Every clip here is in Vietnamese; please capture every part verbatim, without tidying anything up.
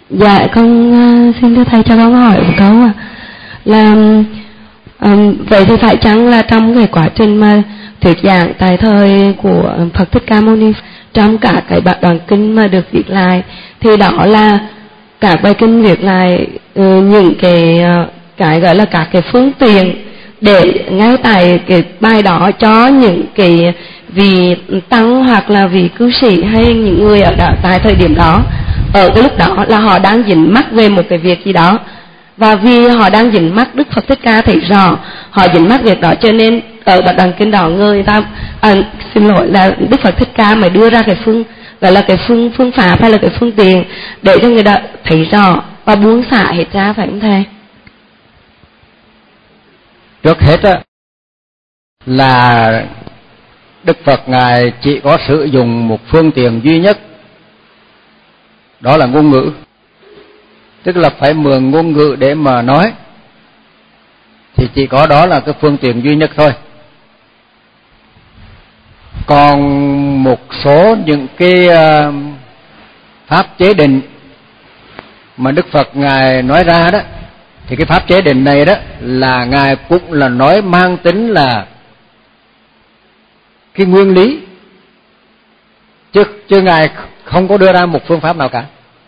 Dạ con uh, xin thưa thầy cho con hỏi một câu à. Là um, vậy thì phải chăng là trong cái quá trình mà thuyết giảng tại thời của Phật Thích Ca Mâu Ni, trong cả cái đoạn kinh mà được viết lại thì đó là các bài kinh viết lại uh, những cái uh, cái gọi là các cái phương tiện để ngay tại cái bài đó cho những cái vị tăng hoặc là vị cư sĩ hay những người ở đó, tại thời điểm đó, ở cái lúc đó là họ đang dính mắc về một cái việc gì đó, và vì họ đang dính mắc, Đức Phật Thích Ca thấy rõ họ dính mắc việc đó, cho nên ở đoạn kinh đó người ta à, xin lỗi là Đức Phật Thích Ca mới đưa ra cái phương gọi là cái phương phương pháp hay là cái phương tiện để cho người ta thấy rõ và buông xả hết ra, phải không thầy? Trước hết á, là Đức Phật Ngài chỉ có sử dụng một phương tiện duy nhất, đó là ngôn ngữ. Tức là phải mượn ngôn ngữ để mà nói, thì chỉ có đó là cái phương tiện duy nhất thôi. Còn một số những cái uh, pháp chế định mà Đức Phật Ngài nói ra đó, thì cái pháp chế định này đó là Ngài cũng là nói mang tính là cái nguyên lý, chứ, chứ Ngài không có đưa ra một phương pháp nào cả.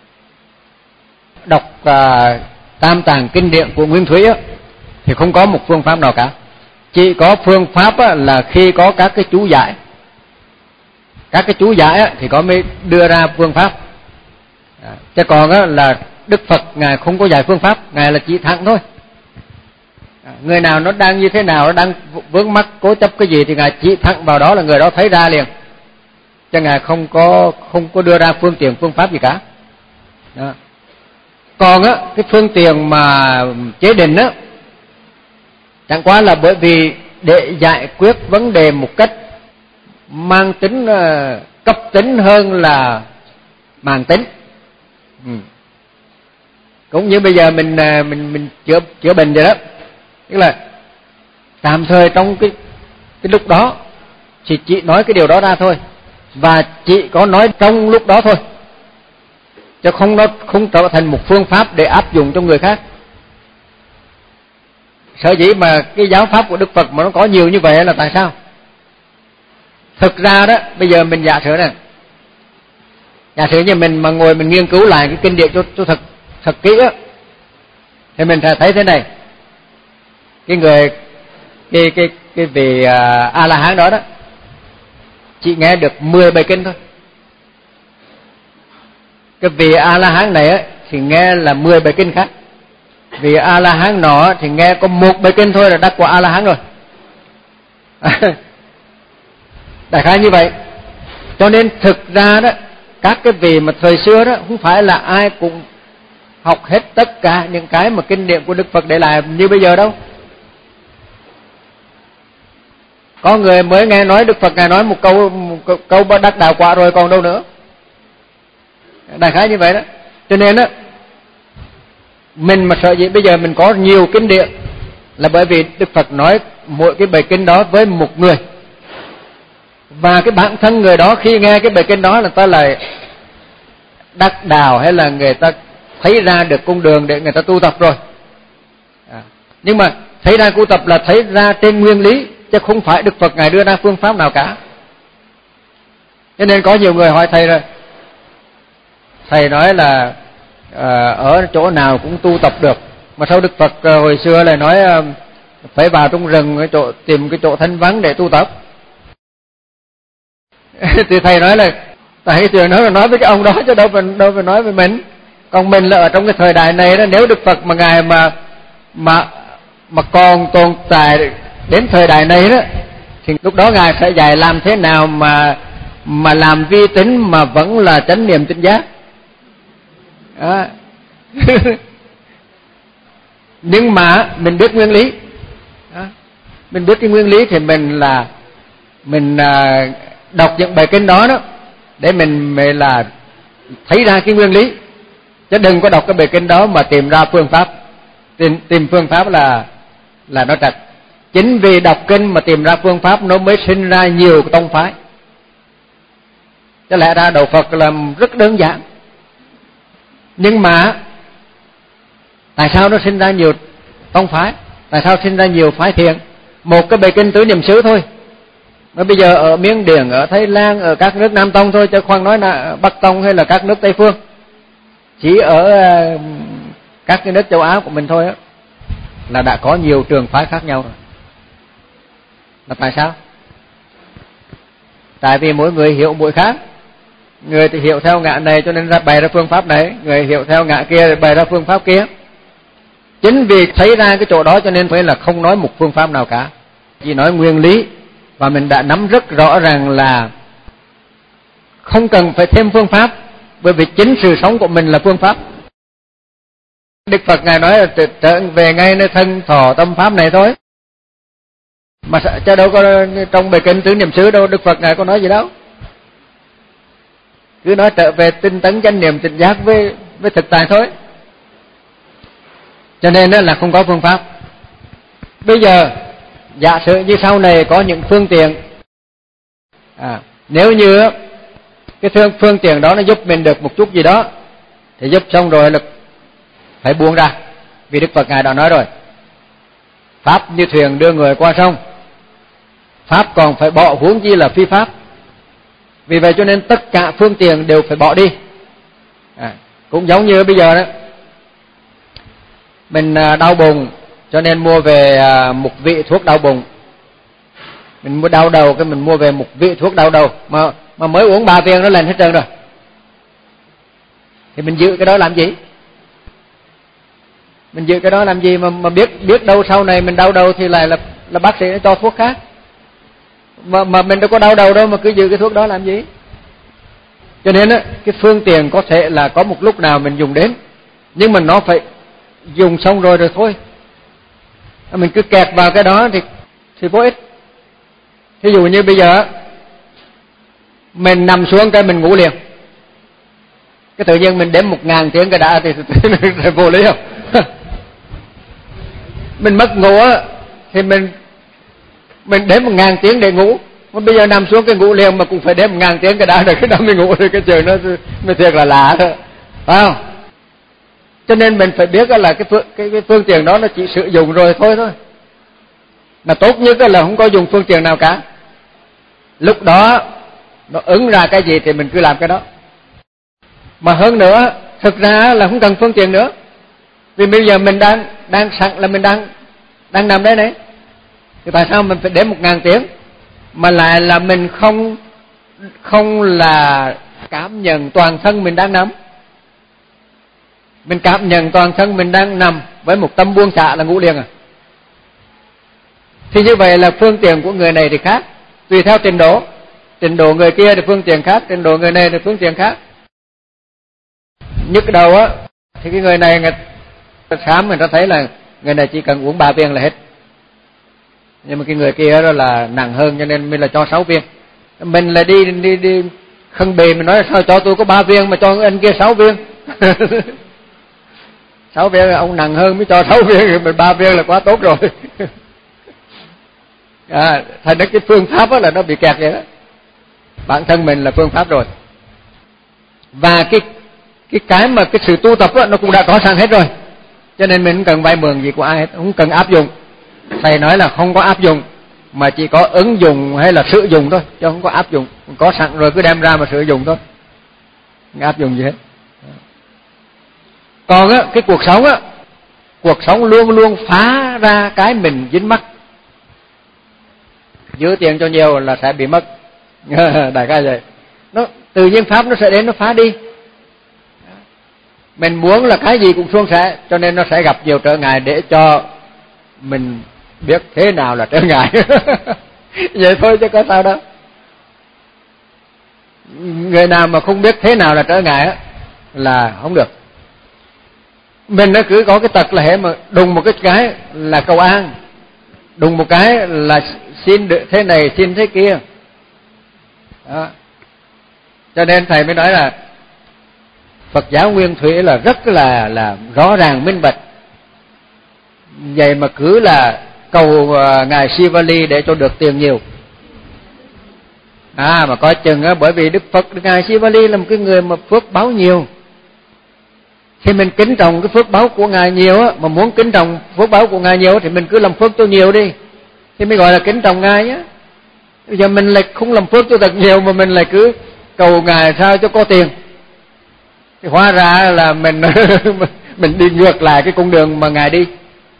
Đọc uh, Tam Tạng Kinh Điển của Nguyên Thủy á, thì không có một phương pháp nào cả. Chỉ có phương pháp á, là khi có các cái chú giải. Các cái chú giải á, thì có mới đưa ra phương pháp. À, chứ còn á, là Đức Phật Ngài không có dạy phương pháp, Ngài là chỉ thẳng thôi. À, người nào nó đang như thế nào, nó đang vướng mắc cố chấp cái gì thì Ngài chỉ thẳng vào đó là người đó thấy ra liền. Chứ Ngài không có không có đưa ra phương tiện phương pháp gì cả. Đó. Còn á, cái phương tiện mà chế định á, chẳng qua là bởi vì để giải quyết vấn đề một cách mang tính uh, cấp tính hơn là màng tính. Ừ. Cũng như bây giờ mình mình mình chữa chữa bệnh vậy đó, tức là tạm thời trong cái cái lúc đó thì chỉ nói cái điều đó ra thôi, và chỉ có nói trong lúc đó thôi, chứ không nó không trở thành một phương pháp để áp dụng cho người khác. Sở dĩ mà cái giáo pháp của Đức Phật mà nó có nhiều như vậy là tại sao? Thực ra đó, bây giờ mình giả sử này, giả sử như mình mà ngồi mình nghiên cứu lại cái kinh điển cho, cho thật thật kỹ á, thì mình sẽ thấy thế này. Cái người cái cái cái vị uh, A La Hán đó đó chỉ nghe được mười bài kinh thôi. Cái vị A La Hán này á thì nghe là mười bài kinh khác. Vị A La Hán nọ thì nghe có một bài kinh thôi là đắc quả A La Hán rồi. Đại khái như vậy. Cho nên thực ra đó, các cái vị mà thời xưa đó không phải là ai cũng học hết tất cả những cái mà kinh điển của Đức Phật để lại như bây giờ đâu. Có người mới nghe nói Đức Phật Ngài nói một câu một câu đắc đạo quả rồi còn đâu nữa. Đại khái như vậy đó. Cho nên đó, mình mà sợ gì bây giờ mình có nhiều kinh điển là bởi vì Đức Phật nói mỗi cái bài kinh đó với một người, và cái bản thân người đó khi nghe cái bài kinh đó là ta lại đắc đạo, hay là người ta thấy ra được con đường để người ta tu tập rồi. À, nhưng mà thấy ra tu tập là thấy ra trên nguyên lý, chứ không phải Đức Phật Ngài đưa ra phương pháp nào cả. Cho nên có nhiều người hỏi thầy rồi, thầy nói là à, ở chỗ nào cũng tu tập được, mà sao Đức Phật à, hồi xưa lại nói à, phải vào trong rừng cái chỗ, tìm cái chỗ thanh vắng để tu tập. Thì thầy nói là tại thầy nói là nói với cái ông đó chứ đâu phải đâu phải nói với mình. Còn mình là ở trong cái thời đại này đó, nếu Đức Phật mà Ngài mà mà mà còn tồn tại đến thời đại này đó, thì lúc đó Ngài sẽ dạy làm thế nào mà mà làm vi tín mà vẫn là chánh niệm tỉnh giác. Đó. Nhưng mà mình biết nguyên lý. Đó. Mình biết cái nguyên lý thì mình là mình à, đọc những bài kinh đó đó để mình mới là thấy ra cái nguyên lý, chứ đừng có đọc cái bài kinh đó mà tìm ra phương pháp. Tìm, tìm phương pháp là là nó trật. Chính vì đọc kinh mà tìm ra phương pháp nó mới sinh ra nhiều tông phái. Chứ lẽ ra đạo Phật là rất đơn giản. Nhưng mà tại sao nó sinh ra nhiều tông phái? Tại sao sinh ra nhiều phái thiền? Một cái bài kinh tứ niệm xứ thôi. Mà bây giờ ở Miến Điện, ở Thái Lan, ở các nước Nam Tông thôi, chứ khoan nói là Bắc Tông hay là các nước Tây Phương. Chỉ ở các cái nước châu Á của mình thôi á, là đã có nhiều trường phái khác nhau rồi. Là tại sao? Tại vì mỗi người hiểu mỗi khác. Người thì hiểu theo ngã này cho nên ra bày ra phương pháp này, người hiểu theo ngã kia thì bày ra phương pháp kia. Chính vì thấy ra cái chỗ đó cho nên phải là không nói một phương pháp nào cả, chỉ nói nguyên lý. Và mình đã nắm rất rõ ràng là không cần phải thêm phương pháp, bởi vì chính sự sống của mình là phương pháp. Đức Phật Ngài nói là trở về ngay nơi thân thọ tâm pháp này thôi. Mà cho đâu có trong bài kinh tứ niệm xứ đâu Đức Phật Ngài có nói gì đâu. Cứ nói trở về tinh tấn chánh niệm tỉnh giác với với thực tại thôi. Cho nên đó là không có phương pháp. Bây giờ giả sử như sau này có những phương tiện, à, nếu như cái phương, phương tiện đó nó giúp mình được một chút gì đó thì giúp xong rồi là phải buông ra. Vì Đức Phật Ngài đã nói rồi, pháp như thuyền đưa người qua sông, pháp còn phải bỏ, huống chi là phi pháp. Vì vậy cho nên tất cả phương tiện đều phải bỏ đi. À, cũng giống như bây giờ đó, mình đau bụng cho nên mua về một vị thuốc đau bụng. Mình mua đau đầu cái mình mua về một vị thuốc đau đầu, mà mà mới uống ba viên nó lên hết trơn rồi. Thì mình giữ cái đó làm gì? Mình giữ cái đó làm gì mà mà biết biết đâu sau này mình đau đầu thì lại là là bác sĩ nó cho thuốc khác. Mà mà mình đâu có đau đầu đâu mà cứ giữ cái thuốc đó làm gì? Cho nên á, cái phương tiện có thể là có một lúc nào mình dùng đến, nhưng mà nó phải dùng xong rồi rồi thôi. Mình cứ kẹt vào cái đó thì thì vô ích. Ví dụ như bây giờ mình nằm xuống cái mình ngủ liền, cái tự nhiên mình đếm một ngàn tiếng cái đã thì, thì, thì, thì vô lý không? Mình mất ngủ á thì mình mình đếm một ngàn tiếng để ngủ, mà bây giờ nằm xuống cái ngủ liền mà cũng phải đếm một ngàn tiếng cái đã rồi cái đó mình ngủ rồi, cái trường nó mới thiệt là lạ thôi, phải không? Cho nên mình phải biết là cái phương, cái, cái phương tiện đó nó chỉ sử dụng rồi thôi thôi. Mà tốt nhất là không có dùng phương tiện nào cả. Lúc đó nó ứng ra cái gì thì mình cứ làm cái đó. Mà hơn nữa, thực ra là không cần phương tiện nữa. Vì bây giờ mình đang đang sẵn là mình đang đang nằm đấy này. Thì tại sao mình phải đếm một ngàn tiếng mà lại là mình không không là cảm nhận toàn thân mình đang nằm? Mình cảm nhận toàn thân mình đang nằm với một tâm buông xả là ngủ liền à. Thì như vậy là phương tiện của người này thì khác, tùy theo trình độ. Trình độ người kia thì phương tiện khác, trình độ người này thì phương tiện khác. Nhức đầu á thì cái người này người khám người ta thấy là người này chỉ cần uống ba viên là hết. Nhưng mà cái người kia đó là nặng hơn cho nên mình là cho sáu viên. Mình là đi đi đi khân bì mình nói là sao cho tôi có ba viên mà cho anh kia sáu viên. Sáu viên là ông nặng hơn mới cho sáu viên, mình ba viên là quá tốt rồi. À, thành ra cái phương pháp đó là nó bị kẹt vậy đó. Bản thân mình là phương pháp rồi. Và cái cái cái mà cái sự tu tập đó, nó cũng đã có sẵn hết rồi. Cho nên mình không cần vay mượn gì của ai hết, không cần áp dụng. Thầy nói là không có áp dụng, mà chỉ có ứng dụng hay là sử dụng thôi, chứ không có áp dụng. Có sẵn rồi cứ đem ra mà sử dụng thôi, không áp dụng gì hết. Còn á, cái cuộc sống á, cuộc sống luôn luôn phá ra cái mình dính mắc. Giữ tiền cho nhiều là sẽ bị mất. Đại ca vậy. Nó tự nhiên pháp nó sẽ đến nó phá đi. Mình muốn là cái gì cũng suôn sẻ, cho nên nó sẽ gặp nhiều trở ngại để cho mình biết thế nào là trở ngại. Vậy thôi chứ có sao đâu. Người nào mà không biết thế nào là trở ngại á là không được. Mình nó cứ có cái tật là hệ mà đùng một cái cái là cầu an, đùng một cái là xin được thế này xin thế kia đó. Cho nên thầy mới nói là Phật giáo nguyên thủy là rất là là rõ ràng minh bạch. Vậy mà cứ là cầu ngài Sivali để cho được tiền nhiều. À mà coi chừng á, bởi vì Đức Phật ngài Sivali là một cái người mà phước báo nhiều, Khi mình kính trọng cái phước báu của Ngài nhiều á, mà muốn kính trọng phước báu của Ngài nhiều thì mình cứ làm phước cho nhiều đi, thì mới gọi là kính trọng Ngài nhé. Bây giờ mình lại không làm phước cho thật nhiều mà mình lại cứ cầu Ngài sao cho có tiền, thì hóa ra là mình mình đi ngược lại cái con đường mà Ngài đi.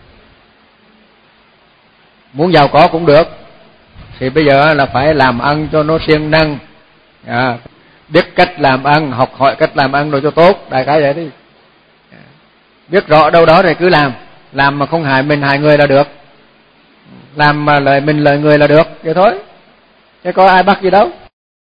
Muốn giàu có cũng được, thì bây giờ là phải làm ăn cho nó siêng năng, à, biết cách làm ăn, học hỏi cách làm ăn rồi cho tốt, đại khái vậy đi. Biết rõ đâu đó thì cứ làm, làm mà không hại mình hại người là được, làm mà lợi mình lợi người là được, vậy thôi, chứ có ai bắt gì đâu.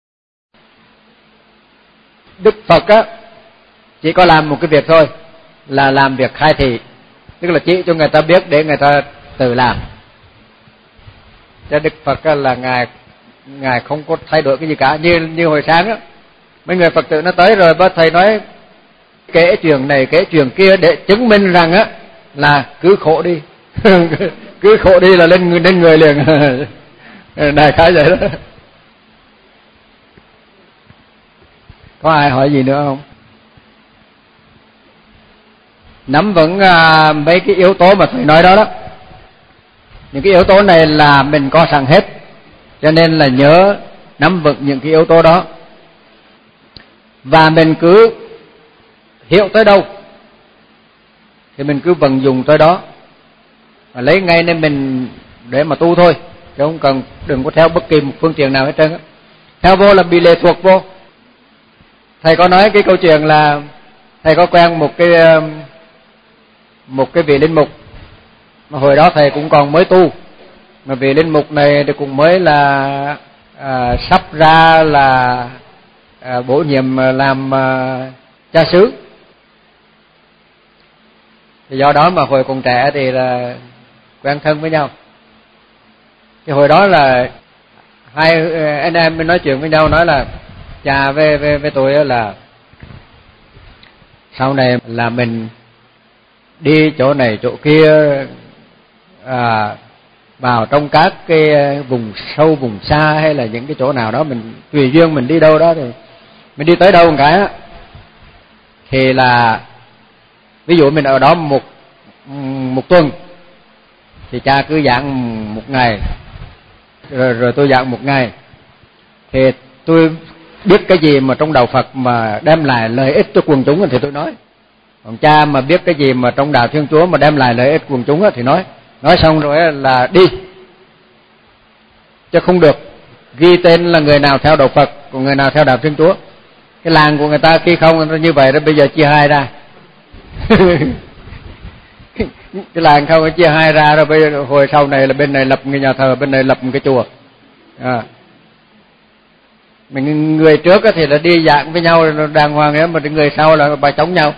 Đức Phật á chỉ có làm một cái việc thôi, là làm việc khai thị, tức là chỉ cho người ta biết để người ta tự làm. Cho Đức Phật á, là ngài ngài không có thay đổi cái gì cả. Như như hồi sáng á, mấy người Phật tử nó tới rồi, bác thầy nói kể chuyện này kể chuyện kia để chứng minh rằng á là cứ khổ đi, cứ khổ đi là lên lên người liền. Này khái vậy đó. Có ai hỏi gì nữa không? Nắm vững à, mấy cái yếu tố mà thầy nói đó đó. Những cái yếu tố này là mình có sẵn hết, cho nên là nhớ nắm vững những cái yếu tố đó. Và mình cứ hiểu tới đâu thì mình cứ vận dụng tới đó, và lấy ngay nên mình để mà tu thôi, chứ không cần, đừng có theo bất kỳ một phương tiện nào hết trơn á. Theo vô là bị lệ thuộc vô. Thầy có nói cái câu chuyện là thầy có quen một cái một cái vị linh mục mà hồi đó thầy cũng còn mới tu, mà vị linh mục này thì cũng mới là à, sắp ra là à, bổ nhiệm làm à, cha xứ. Thì do đó mà hồi còn trẻ thì là quen thân với nhau. Thì hồi đó là hai anh em mới nói chuyện với nhau, nói là cha với với, với tôi là sau này là mình đi chỗ này chỗ kia, à, vào trong các cái vùng sâu vùng xa hay là những cái chỗ nào đó, mình tùy duyên mình đi đâu đó, thì mình đi tới đâu một cái á, thì là ví dụ mình ở đó một một tuần thì cha cứ giảng một ngày, rồi rồi tôi giảng một ngày, thì tôi biết cái gì mà trong đạo Phật mà đem lại lợi ích cho quần chúng thì tôi nói, còn cha mà biết cái gì mà trong đạo Thiên Chúa mà đem lại lợi ích quần chúng thì nói. Nói xong rồi là đi, chứ không được ghi tên là người nào theo đạo Phật, còn người nào theo đạo Thiên Chúa. Cái làng của người ta khi không như vậy đó, bây giờ chia hai ra. Cái làng không chia hai ra rồi, bây giờ hồi sau này là bên này lập một cái nhà thờ, bên này lập một cái chùa. À. Mình người trước thì là đi dạng với nhau đàng hoàng ấy, mà người sau là bà chống nhau.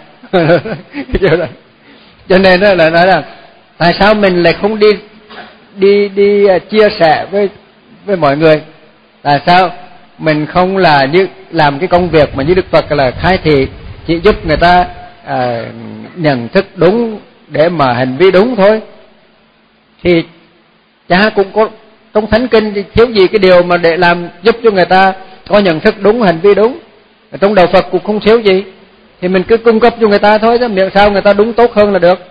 Cho nên đó là nói là tại sao mình lại không đi đi đi chia sẻ với với mọi người? Tại sao mình không là như làm cái công việc mà như Đức Phật là khai thị, chỉ giúp người ta à, nhận thức đúng để mà hành vi đúng thôi? Thì cha cũng có trong thánh kinh thì thiếu gì cái điều mà để làm giúp cho người ta có nhận thức đúng, hành vi đúng. Ở trong đạo Phật cũng không thiếu gì, thì mình cứ cung cấp cho người ta thôi, chứ miệng sao người ta đúng tốt hơn là được.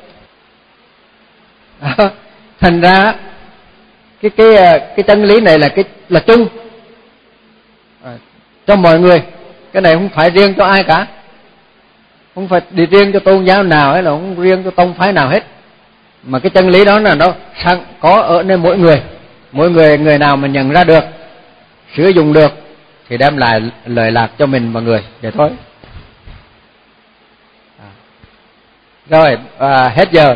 À, thành ra cái cái cái chân lý này là cái là chung à, cho mọi người, cái này không phải riêng cho ai cả, không phải đi riêng cho tôn giáo nào hay là không riêng cho tông phái nào hết, mà cái chân lý đó là nó sẵn có ở nơi mỗi người, mỗi người người nào mà nhận ra được, sử dụng được thì đem lại lợi lạc cho mình và người, vậy thôi. À. Rồi à, hết giờ.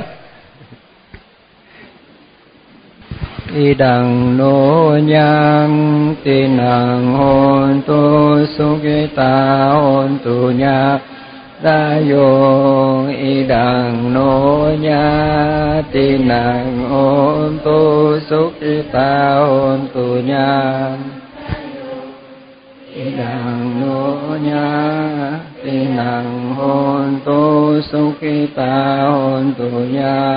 Idang no nhang tin hằng hồn tu sukita hồn tu nha đa yo. Idang no nha tin hằng hồn tu sukita hồn tu nha. Idang no nha tin hằng hồn tu sukita hồn tu nha.